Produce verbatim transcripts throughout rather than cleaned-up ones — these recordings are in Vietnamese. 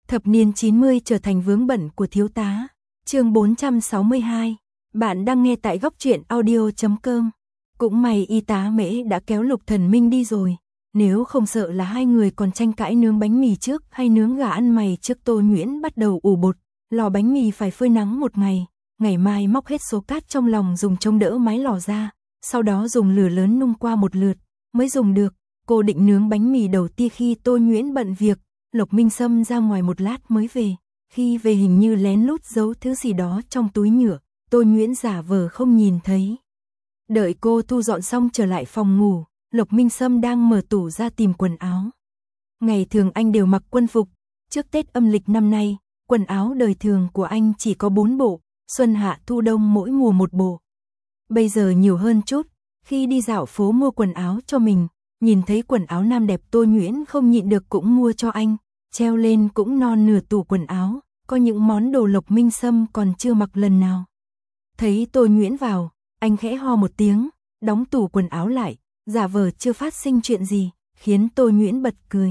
Thập niên chín mươi trở thành vướng bận của thiếu tá. Chương bốn trăm sáu mươi hai. Bạn đang nghe tại góc truyện audio chấm com. Cũng may y tá Mễ đã kéo Lục Thần Minh đi rồi. Nếu không sợ là hai người còn tranh cãi nướng bánh mì trước hay nướng gà ăn mày trước. Tô Nhuyễn bắt đầu ủ bột. Lò bánh mì phải phơi nắng một ngày. Ngày mai móc hết số cát trong lòng dùng chống đỡ mái lò ra. Sau đó dùng lửa lớn nung qua một lượt mới dùng được. Cô định nướng bánh mì đầu tiên khi Tô Nhuyễn bận việc. Lộc Minh Sâm ra ngoài một lát mới về. Khi về hình như lén lút giấu thứ gì đó trong túi nhựa. Tô Nhuyễn giả vờ không nhìn thấy. Đợi cô thu dọn xong trở lại phòng ngủ, Lộc Minh Sâm đang mở tủ ra tìm quần áo. Ngày thường anh đều mặc quân phục. Trước Tết âm lịch năm nay, quần áo đời thường của anh chỉ có bốn bộ, xuân hạ thu đông mỗi mùa một bộ. Bây giờ nhiều hơn chút, khi đi dạo phố mua quần áo cho mình, nhìn thấy quần áo nam đẹp Tô Nhuyễn không nhịn được cũng mua cho anh, treo lên cũng non nửa tủ quần áo, có những món đồ Lộc Minh Sâm còn chưa mặc lần nào. Thấy Tô Nhuyễn vào, anh khẽ ho một tiếng, đóng tủ quần áo lại, giả vờ chưa phát sinh chuyện gì, khiến Tô Nhuyễn bật cười.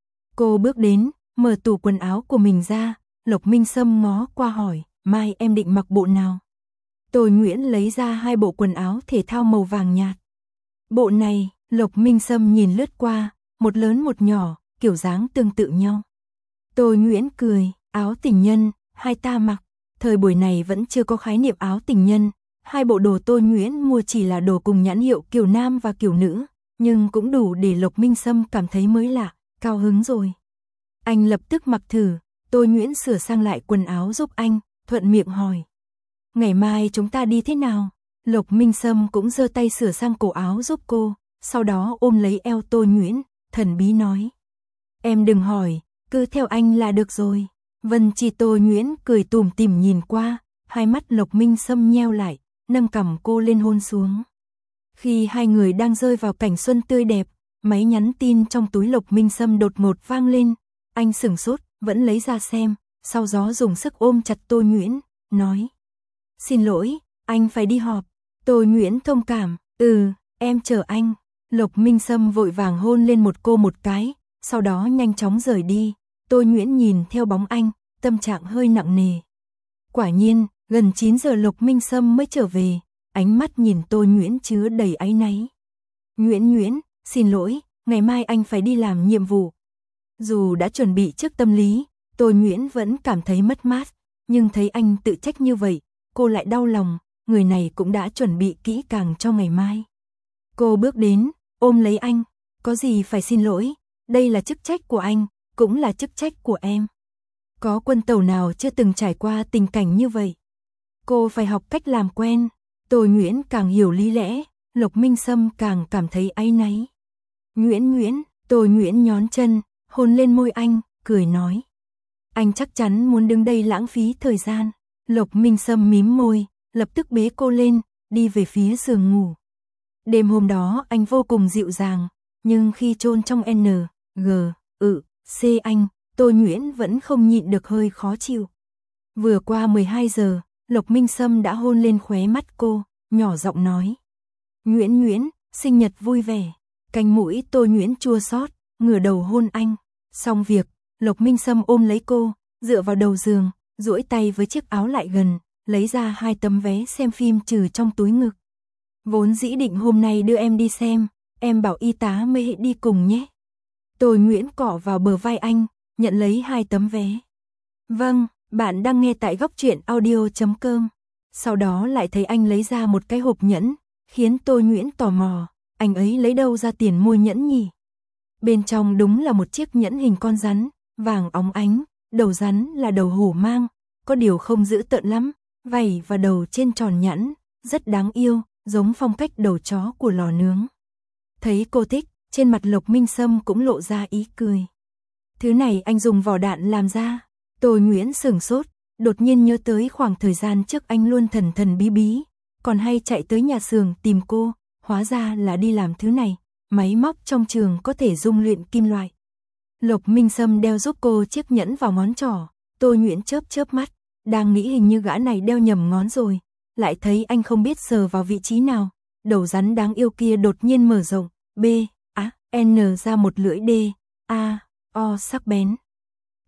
Cô bước đến, mở tủ quần áo của mình ra, Lộc Minh Sâm ngó qua hỏi, mai em định mặc bộ nào? Tô Nhuyễn lấy ra hai bộ quần áo thể thao màu vàng nhạt. Bộ này, Lộc Minh Sâm nhìn lướt qua, một lớn một nhỏ, kiểu dáng tương tự nhau. Tô Nhuyễn cười, áo tình nhân, hai ta mặc. Thời buổi này vẫn chưa có khái niệm áo tình nhân. Hai bộ đồ Tô Nhuyễn mua chỉ là đồ cùng nhãn hiệu kiểu nam và kiểu nữ, nhưng cũng đủ để Lộc Minh Sâm cảm thấy mới lạ, cao hứng rồi. Anh lập tức mặc thử, Tô Nhuyễn sửa sang lại quần áo giúp anh, thuận miệng hỏi. Ngày mai chúng ta đi thế nào? Lộc Minh Sâm cũng giơ tay sửa sang cổ áo giúp cô, sau đó ôm lấy eo Tô Nhuyễn, thần bí nói. Em đừng hỏi, cứ theo anh là được rồi. Vân Chi. Tô Nhuyễn cười tủm tỉm nhìn qua, hai mắt Lộc Minh Sâm nheo lại, nâng cằm cô lên hôn xuống. Khi hai người đang rơi vào cảnh xuân tươi đẹp, máy nhắn tin trong túi Lộc Minh Sâm đột ngột vang lên. Anh sửng sốt, vẫn lấy ra xem, sau đó dùng sức ôm chặt Tô Nhuyễn, nói. Xin lỗi, anh phải đi họp. Tô Nhuyễn thông cảm, ừ, em chờ anh. Lộc Minh Sâm vội vàng hôn lên một cô một cái, sau đó nhanh chóng rời đi. Tô Nhuyễn nhìn theo bóng anh, tâm trạng hơi nặng nề. Quả nhiên, gần chín giờ Lộc Minh Sâm mới trở về, ánh mắt nhìn Tô Nhuyễn chứa đầy áy náy. Nhuyễn Nhuyễn, xin lỗi, ngày mai anh phải đi làm nhiệm vụ. Dù đã chuẩn bị trước tâm lý, Tô Nhuyễn vẫn cảm thấy mất mát, nhưng thấy anh tự trách như vậy, cô lại đau lòng, người này cũng đã chuẩn bị kỹ càng cho ngày mai. Cô bước đến, ôm lấy anh, có gì phải xin lỗi, đây là chức trách của anh, cũng là chức trách của em. Có quân tàu nào chưa từng trải qua tình cảnh như vậy? Cô phải học cách làm quen. Tô Nhuyễn càng hiểu lý lẽ, Lộc Minh Sâm càng cảm thấy áy náy. Nhuyễn Nhuyễn, Tô Nhuyễn nhón chân, hôn lên môi anh, cười nói. Anh chắc chắn muốn đứng đây lãng phí thời gian. Lộc Minh Sâm mím môi, lập tức bế cô lên, đi về phía giường ngủ. Đêm hôm đó anh vô cùng dịu dàng, nhưng khi chôn trong N, G, ự, C anh, Tô Nhuyễn vẫn không nhịn được hơi khó chịu. Vừa qua mười hai giờ, Lộc Minh Sâm đã hôn lên khóe mắt cô, nhỏ giọng nói. Nhuyễn Nhuyễn, sinh nhật vui vẻ. Cánh mũi Tô Nhuyễn chua xót, ngửa đầu hôn anh. Xong việc, Lộc Minh Sâm ôm lấy cô, dựa vào đầu giường, duỗi tay với chiếc áo lại gần, lấy ra hai tấm vé xem phim trừ trong túi ngực. Vốn dĩ định hôm nay đưa em đi xem, em bảo y tá Mễ đi cùng nhé. Tô Nhuyễn cọ vào bờ vai anh, nhận lấy hai tấm vé. Vâng, bạn đang nghe tại góc truyện audio chấm com. Sau đó lại thấy anh lấy ra một cái hộp nhẫn, khiến Tô Nhuyễn tò mò, anh ấy lấy đâu ra tiền mua nhẫn nhỉ? Bên trong đúng là một chiếc nhẫn hình con rắn, vàng óng ánh, đầu rắn là đầu hổ mang, có điều không dữ tợn lắm, vảy và đầu trên tròn nhẵn, rất đáng yêu, giống phong cách đầu chó của lò nướng. Thấy cô thích, trên mặt Lộc Minh Sâm cũng lộ ra ý cười. Thứ này anh dùng vỏ đạn làm ra. Tô Nhuyễn sửng sốt, đột nhiên nhớ tới khoảng thời gian trước anh luôn thần thần bí bí, còn hay chạy tới nhà xưởng tìm cô, hóa ra là đi làm thứ này, máy móc trong trường có thể dung luyện kim loại. Lộc Minh Sâm đeo giúp cô chiếc nhẫn vào ngón trỏ, Tô Nhuyễn chớp chớp mắt, đang nghĩ hình như gã này đeo nhầm ngón rồi, lại thấy anh không biết sờ vào vị trí nào, đầu rắn đáng yêu kia đột nhiên mở rộng, B, A, N ra một lưỡi D, A, O sắc bén.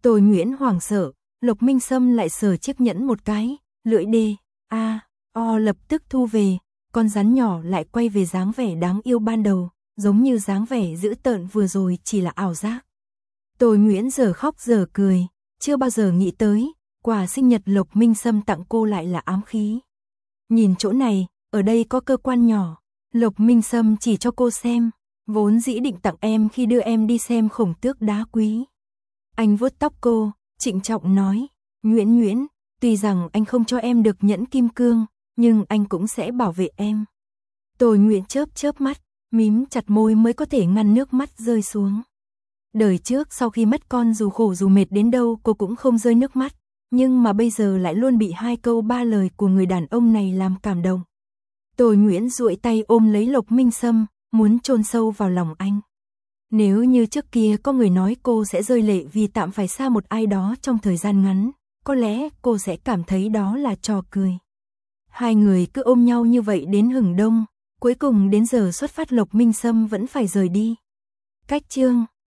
Tôi Nguyễn hoảng sợ, Lộc Minh Sâm lại sờ chiếc nhẫn một cái, lưỡi đê, a, o lập tức thu về, con rắn nhỏ lại quay về dáng vẻ đáng yêu ban đầu, giống như dáng vẻ dữ tợn vừa rồi chỉ là ảo giác. Tôi Nguyễn giờ khóc giờ cười, chưa bao giờ nghĩ tới, quà sinh nhật Lộc Minh Sâm tặng cô lại là ám khí. Nhìn chỗ này, ở đây có cơ quan nhỏ, Lộc Minh Sâm chỉ cho cô xem, vốn dĩ định tặng em khi đưa em đi xem khổng tước đá quý. Anh vuốt tóc cô, trịnh trọng nói, Nguyễn Nguyễn, tuy rằng anh không cho em được nhẫn kim cương, nhưng anh cũng sẽ bảo vệ em. Tôi Nguyễn chớp chớp mắt, mím chặt môi mới có thể ngăn nước mắt rơi xuống. Đời trước sau khi mất con dù khổ dù mệt đến đâu cô cũng không rơi nước mắt, nhưng mà bây giờ lại luôn bị hai câu ba lời của người đàn ông này làm cảm động. Tôi Nguyễn duỗi tay ôm lấy Lộc Minh Sâm, muốn chôn sâu vào lòng anh. Nếu như trước kia có người nói cô sẽ rơi lệ vì tạm phải xa một ai đó trong thời gian ngắn, có lẽ cô sẽ cảm thấy đó là trò cười. Hai người cứ ôm nhau như vậy đến hừng đông, cuối cùng đến giờ xuất phát Lộc Minh Sâm vẫn phải rời đi. Cách chương